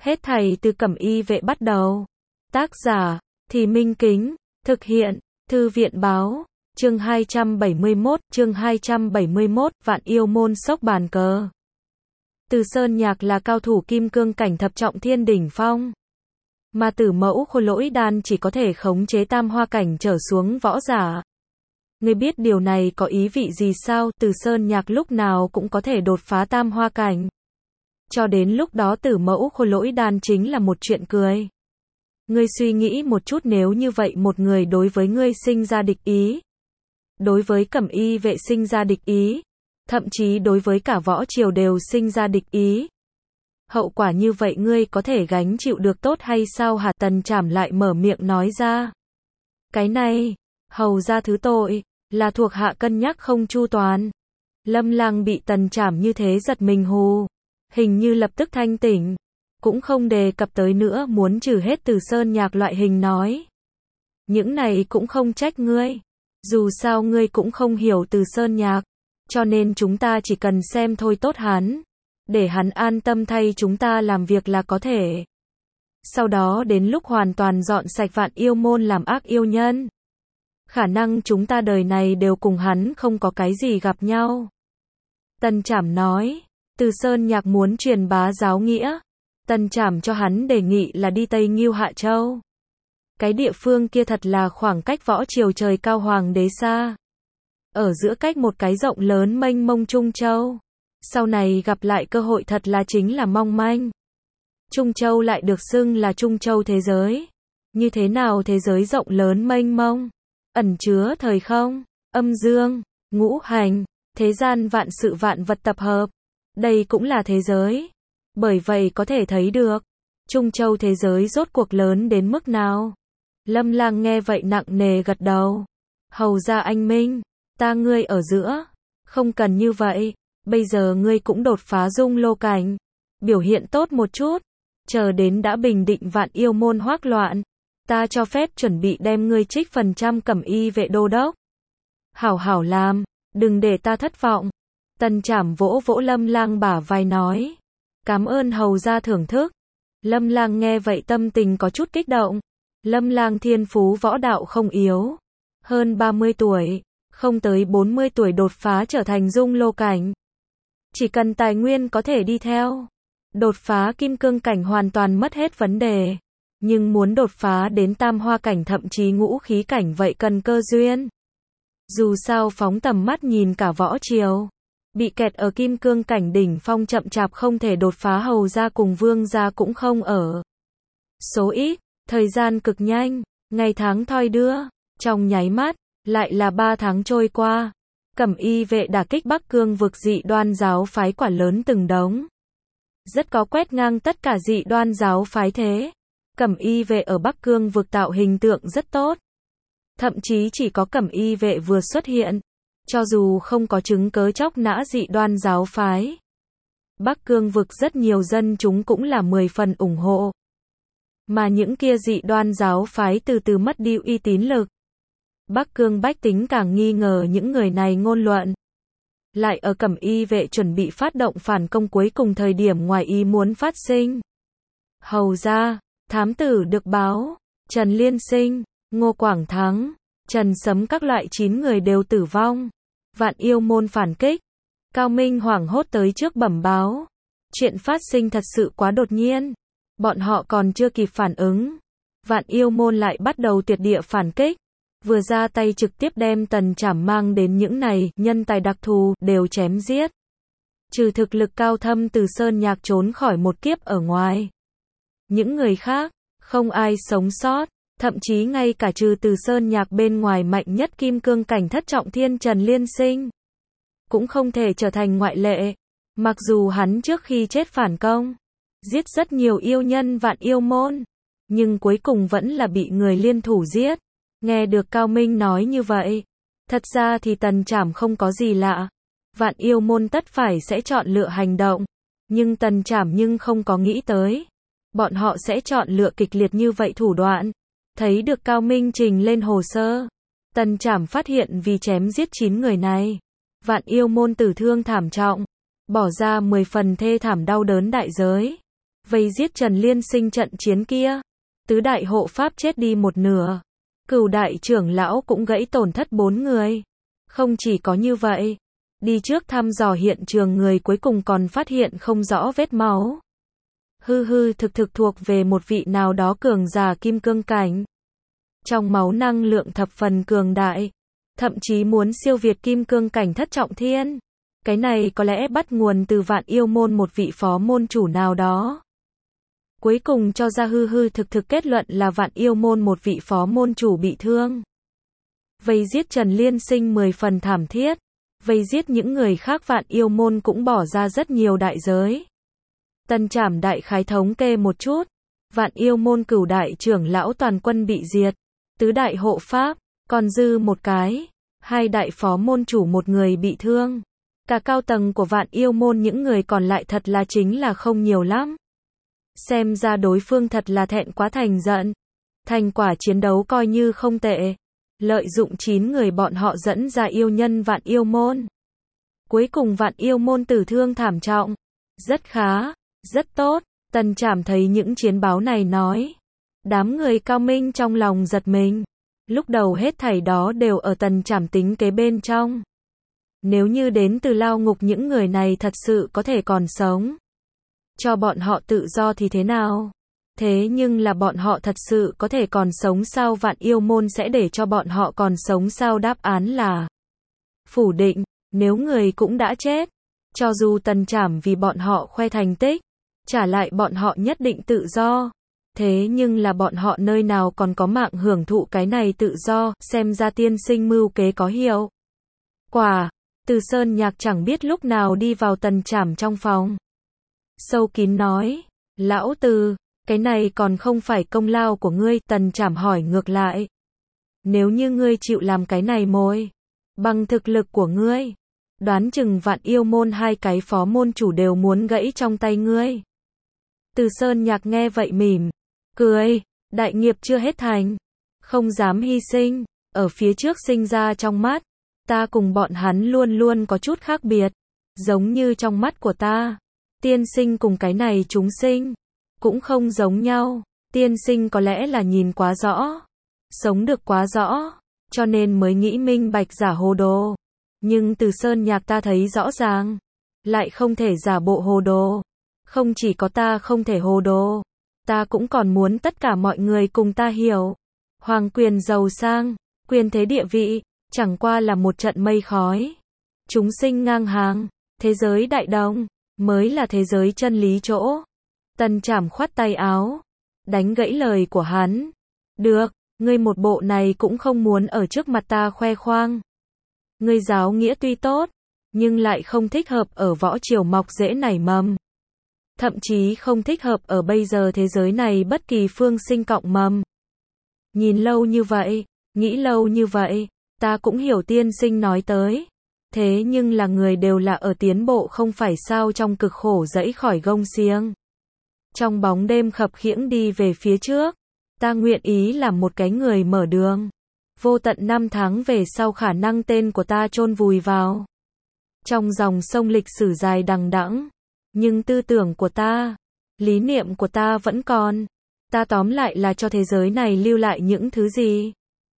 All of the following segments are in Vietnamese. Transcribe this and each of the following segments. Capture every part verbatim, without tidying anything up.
Hết thảy từ Cẩm Y vệ bắt đầu. Tác giả, Thì Minh Kính, thực hiện, Thư viện Báo, chương hai trăm bảy mươi mốt, chương hai trăm bảy mươi mốt, Vạn Yêu môn sốc bàn cờ. Từ Sơn Nhạc là cao thủ kim cương cảnh thập trọng thiên đỉnh phong. Mà Tử Mẫu Khôi Lỗi Đan chỉ có thể khống chế tam hoa cảnh trở xuống võ giả. Ngươi biết điều này có ý vị gì sao? Từ Sơn Nhạc lúc nào cũng có thể đột phá tam hoa cảnh. Cho đến lúc đó Tử Mẫu Khôi Lỗi Đan chính là một chuyện cười. Ngươi suy nghĩ một chút, nếu như vậy một người đối với ngươi sinh ra địch ý, đối với Cẩm Y vệ sinh ra địch ý, thậm chí đối với cả võ triều đều sinh ra địch ý. Hậu quả như vậy ngươi có thể gánh chịu được tốt hay sao hả? Tần Trảm lại mở miệng nói ra. Cái này, hầu ra thứ tội, là thuộc hạ cân nhắc không chu toàn. Lâm Lang bị Tần Trảm như thế giật mình hù, hình như lập tức thanh tỉnh, cũng không đề cập tới nữa, muốn trừ hết Từ Sơn Nhạc loại hình nói. Những này cũng không trách ngươi, dù sao ngươi cũng không hiểu Từ Sơn Nhạc, cho nên chúng ta chỉ cần xem thôi tốt hắn, để hắn an tâm thay chúng ta làm việc là có thể. Sau đó đến lúc hoàn toàn dọn sạch Vạn Yêu môn làm ác yêu nhân, khả năng chúng ta đời này đều cùng hắn không có cái gì gặp nhau. Tần Trảm nói. Từ Sơn Nhạc muốn truyền bá giáo nghĩa. Tần Trảm cho hắn đề nghị là đi Tây Ngưu Hạ Châu. Cái địa phương kia thật là khoảng cách võ triều trời cao hoàng đế xa. Ở giữa cách một cái rộng lớn mênh mông Trung Châu. Sau này gặp lại cơ hội thật là chính là mong manh. Trung Châu lại được xưng là Trung Châu thế giới. Như thế nào thế giới rộng lớn mênh mông, ẩn chứa thời không, âm dương, ngũ hành, thế gian vạn sự vạn vật tập hợp. Đây cũng là thế giới. Bởi vậy có thể thấy được, Trung Châu thế giới rốt cuộc lớn đến mức nào. Lâm Lang nghe vậy nặng nề gật đầu. Hầu ra anh Minh, ta ngươi ở giữa. Không cần như vậy, bây giờ ngươi cũng đột phá dung lô cảnh. Biểu hiện tốt một chút. Chờ đến đã bình định Vạn Yêu môn hoắc loạn, ta cho phép chuẩn bị đem ngươi trích phần trăm Cẩm Y vệ đô đốc. Hảo hảo làm, đừng để ta thất vọng. Tần Trảm vỗ vỗ Lâm Lang bả vai nói. Cảm ơn hầu ra thưởng thức. Lâm Lang nghe vậy tâm tình có chút kích động. Lâm Lang thiên phú võ đạo không yếu. Hơn ba mươi tuổi, không tới bốn mươi tuổi đột phá trở thành dung lô cảnh. Chỉ cần tài nguyên có thể đi theo, đột phá kim cương cảnh hoàn toàn mất hết vấn đề. Nhưng muốn đột phá đến tam hoa cảnh thậm chí ngũ khí cảnh vậy cần cơ duyên. Dù sao phóng tầm mắt nhìn cả võ triều, bị kẹt ở kim cương cảnh đỉnh phong chậm chạp không thể đột phá hầu gia cùng vương gia cũng không ở số ít. Thời gian cực nhanh, ngày tháng thoi đưa, trong nháy mắt, lại là ba tháng trôi qua. Cẩm Y vệ đả kích Bắc Cương vực dị đoan giáo phái quả lớn từng đống. Rất có quét ngang tất cả dị đoan giáo phái thế. Cẩm Y vệ ở Bắc Cương vực tạo hình tượng rất tốt. Thậm chí chỉ có Cẩm Y vệ vừa xuất hiện, cho dù không có chứng cớ chóc nã dị đoan giáo phái, Bắc Cương vực rất nhiều dân chúng cũng là mười phần ủng hộ. Mà những kia dị đoan giáo phái từ từ mất đi uy tín lực. Bắc Cương bách tính càng nghi ngờ những người này ngôn luận. Lại ở Cẩm Y vệ chuẩn bị phát động phản công cuối cùng thời điểm ngoài ý muốn phát sinh. Hầu ra, thám tử được báo, Trần Liên Sinh, Ngô Quảng Thắng, Trần Sấm các loại chín người đều tử vong. Vạn Yêu môn phản kích. Cao Minh hoảng hốt tới trước bẩm báo. Chuyện phát sinh thật sự quá đột nhiên. Bọn họ còn chưa kịp phản ứng. Vạn Yêu môn lại bắt đầu tuyệt địa phản kích. Vừa ra tay trực tiếp đem Tần Trảm mang đến những này, nhân tài đặc thù, đều chém giết. Trừ thực lực cao thâm Từ Sơn Nhạc trốn khỏi một kiếp ở ngoài. Những người khác, không ai sống sót. Thậm chí ngay cả trừ Từ Sơn Nhạc bên ngoài mạnh nhất kim cương cảnh thất trọng thiên Trần Liên Sinh cũng không thể trở thành ngoại lệ. Mặc dù hắn trước khi chết phản công, giết rất nhiều yêu nhân Vạn Yêu môn, nhưng cuối cùng vẫn là bị người liên thủ giết. Nghe được Cao Minh nói như vậy, thật ra thì Tần Trảm không có gì lạ. Vạn Yêu môn tất phải sẽ chọn lựa hành động, nhưng Tần Trảm nhưng không có nghĩ tới bọn họ sẽ chọn lựa kịch liệt như vậy thủ đoạn. Thấy được Cao Minh trình lên hồ sơ, Tần Trảm phát hiện vì chém giết chín người này, Vạn Yêu môn tử thương thảm trọng, bỏ ra mười phần thê thảm đau đớn đại giới. vây giết Trần Liên Sinh trận chiến kia. Tứ đại hộ pháp chết đi một nửa. Cửu đại trưởng lão cũng gãy tổn thất bốn người. Không chỉ có như vậy, đi trước thăm dò hiện trường người cuối cùng còn phát hiện không rõ vết máu. Hư hư thực thực thuộc về một vị nào đó cường giả kim cương cảnh. Trong máu năng lượng thập phần cường đại, thậm chí muốn siêu việt kim cương cảnh thất trọng thiên. Cái này có lẽ bắt nguồn từ Vạn Yêu môn một vị phó môn chủ nào đó. Cuối cùng cho ra hư hư thực thực kết luận là Vạn Yêu môn một vị phó môn chủ bị thương. Vây giết Trần Liên Sinh mười phần thảm thiết. Vây giết những người khác Vạn Yêu môn cũng bỏ ra rất nhiều đại giới. Tần Trảm đại khái thống kê một chút. Vạn Yêu môn cửu đại trưởng lão toàn quân bị diệt. Tứ đại hộ pháp, còn dư một cái. Hai đại phó môn chủ một người bị thương. Cả cao tầng của Vạn Yêu môn những người còn lại thật là chính là không nhiều lắm. Xem ra đối phương thật là thẹn quá thành giận. Thành quả chiến đấu coi như không tệ. Lợi dụng chín người bọn họ dẫn ra yêu nhân Vạn Yêu môn. Cuối cùng Vạn Yêu môn tử thương thảm trọng. Rất khá, rất tốt. Tần Trảm thấy những chiến báo này nói. Đám người cao minh trong lòng giật mình. Lúc đầu hết thảy đó đều ở Tần Trảm tính kế bên trong. Nếu như đến từ lao ngục những người này thật sự có thể còn sống. Cho bọn họ tự do thì thế nào? Thế nhưng là bọn họ thật sự có thể còn sống sao? Vạn Yêu môn sẽ để cho bọn họ còn sống sao? Đáp án là phủ định. Nếu người cũng đã chết, cho dù Tần Trảm vì bọn họ khoe thành tích, trả lại bọn họ nhất định tự do. Thế nhưng là bọn họ nơi nào còn có mạng hưởng thụ cái này tự do? Xem ra tiên sinh mưu kế có hiệu quả. Từ Sơn Nhạc chẳng biết lúc nào đi vào Tần Trảm trong phòng. Sâu kín nói, lão Từ, cái này còn không phải công lao của ngươi. Tần Trảm hỏi ngược lại, nếu như ngươi chịu làm cái này mồi, bằng thực lực của ngươi, đoán chừng Vạn Yêu môn hai cái phó môn chủ đều muốn gãy trong tay ngươi. Từ Sơn Nhạc nghe vậy mỉm cười, đại nghiệp chưa hết thành, không dám hy sinh, ở phía trước sinh ra trong mắt, ta cùng bọn hắn luôn luôn có chút khác biệt, giống như trong mắt của ta, tiên sinh cùng cái này chúng sinh, cũng không giống nhau, tiên sinh có lẽ là nhìn quá rõ, sống được quá rõ, cho nên mới nghĩ minh bạch giả hồ đồ, nhưng Từ Sơn Nhạc ta thấy rõ ràng, lại không thể giả bộ hồ đồ, không chỉ có ta không thể hồ đồ, ta cũng còn muốn tất cả mọi người cùng ta hiểu, hoàng quyền giàu sang, quyền thế địa vị, chẳng qua là một trận mây khói. Chúng sinh ngang hàng, thế giới đại đồng, mới là thế giới chân lý chỗ. Tần Trảm khoát tay áo, đánh gãy lời của hắn. Được, ngươi một bộ này cũng không muốn ở trước mặt ta khoe khoang. Ngươi giáo nghĩa tuy tốt, nhưng lại không thích hợp ở võ triều mọc rễ nảy mầm. Thậm chí không thích hợp ở bây giờ thế giới này bất kỳ phương sinh cọng mầm. Nhìn lâu như vậy, nghĩ lâu như vậy, ta cũng hiểu tiên sinh nói tới. Thế nhưng là người đều là ở tiến bộ không phải sao? Trong cực khổ dẫy khỏi gông xiềng, trong bóng đêm khập khiễng đi về phía trước, ta nguyện ý làm một cái người mở đường. Vô tận năm tháng về sau khả năng tên của ta chôn vùi vào trong dòng sông lịch sử dài đằng đẵng, nhưng tư tưởng của ta, lý niệm của ta vẫn còn. Ta tóm lại là cho thế giới này lưu lại những thứ gì?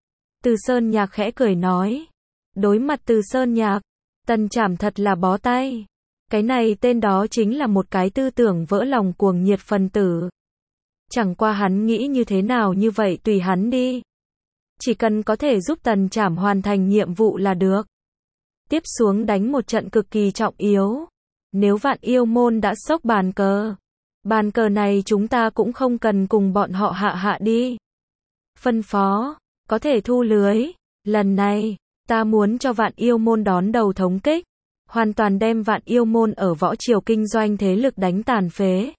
Từ Sơn Nhạc khẽ cười nói. Đối mặt Từ Sơn Nhạc, Tần Trảm thật là bó tay. Cái này tên đó chính là một cái tư tưởng vỡ lòng cuồng nhiệt phần tử. Chẳng qua hắn nghĩ như thế nào như vậy tùy hắn đi. Chỉ cần có thể giúp Tần Trảm hoàn thành nhiệm vụ là được. Tiếp xuống đánh một trận cực kỳ trọng yếu. Nếu Vạn Yêu môn đã xốc bàn cờ, bàn cờ này chúng ta cũng không cần cùng bọn họ hạ hạ đi. Phân phó, có thể thu lưới. Lần này, ta muốn cho Vạn Yêu môn đón đầu thống kích, hoàn toàn đem Vạn Yêu môn ở võ triều kinh doanh thế lực đánh tàn phế.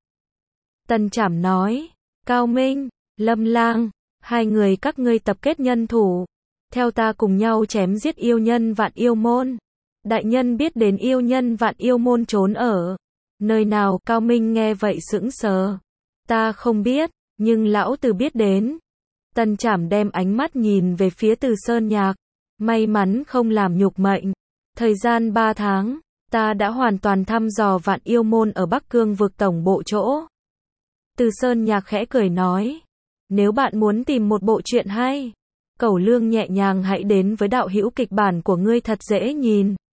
Tần Trảm nói, Cao Minh, Lâm Lang, hai người các ngươi tập kết nhân thủ, theo ta cùng nhau chém giết yêu nhân Vạn Yêu môn. Đại nhân biết đến yêu nhân Vạn Yêu môn trốn ở nơi nào? Cao Minh nghe vậy sững sờ. Ta không biết, nhưng lão tử biết đến. Tần Trảm đem ánh mắt nhìn về phía Từ Sơn Nhạc. May mắn không làm nhục mệnh. Thời gian ba tháng, ta đã hoàn toàn thăm dò Vạn Yêu môn ở Bắc Cương vực tổng bộ chỗ. Từ Sơn Nhạc khẽ cười nói. Nếu bạn muốn tìm một bộ truyện hay, Cẩu Lương nhẹ nhàng hãy đến với đạo hữu kịch bản của ngươi thật dễ nhìn.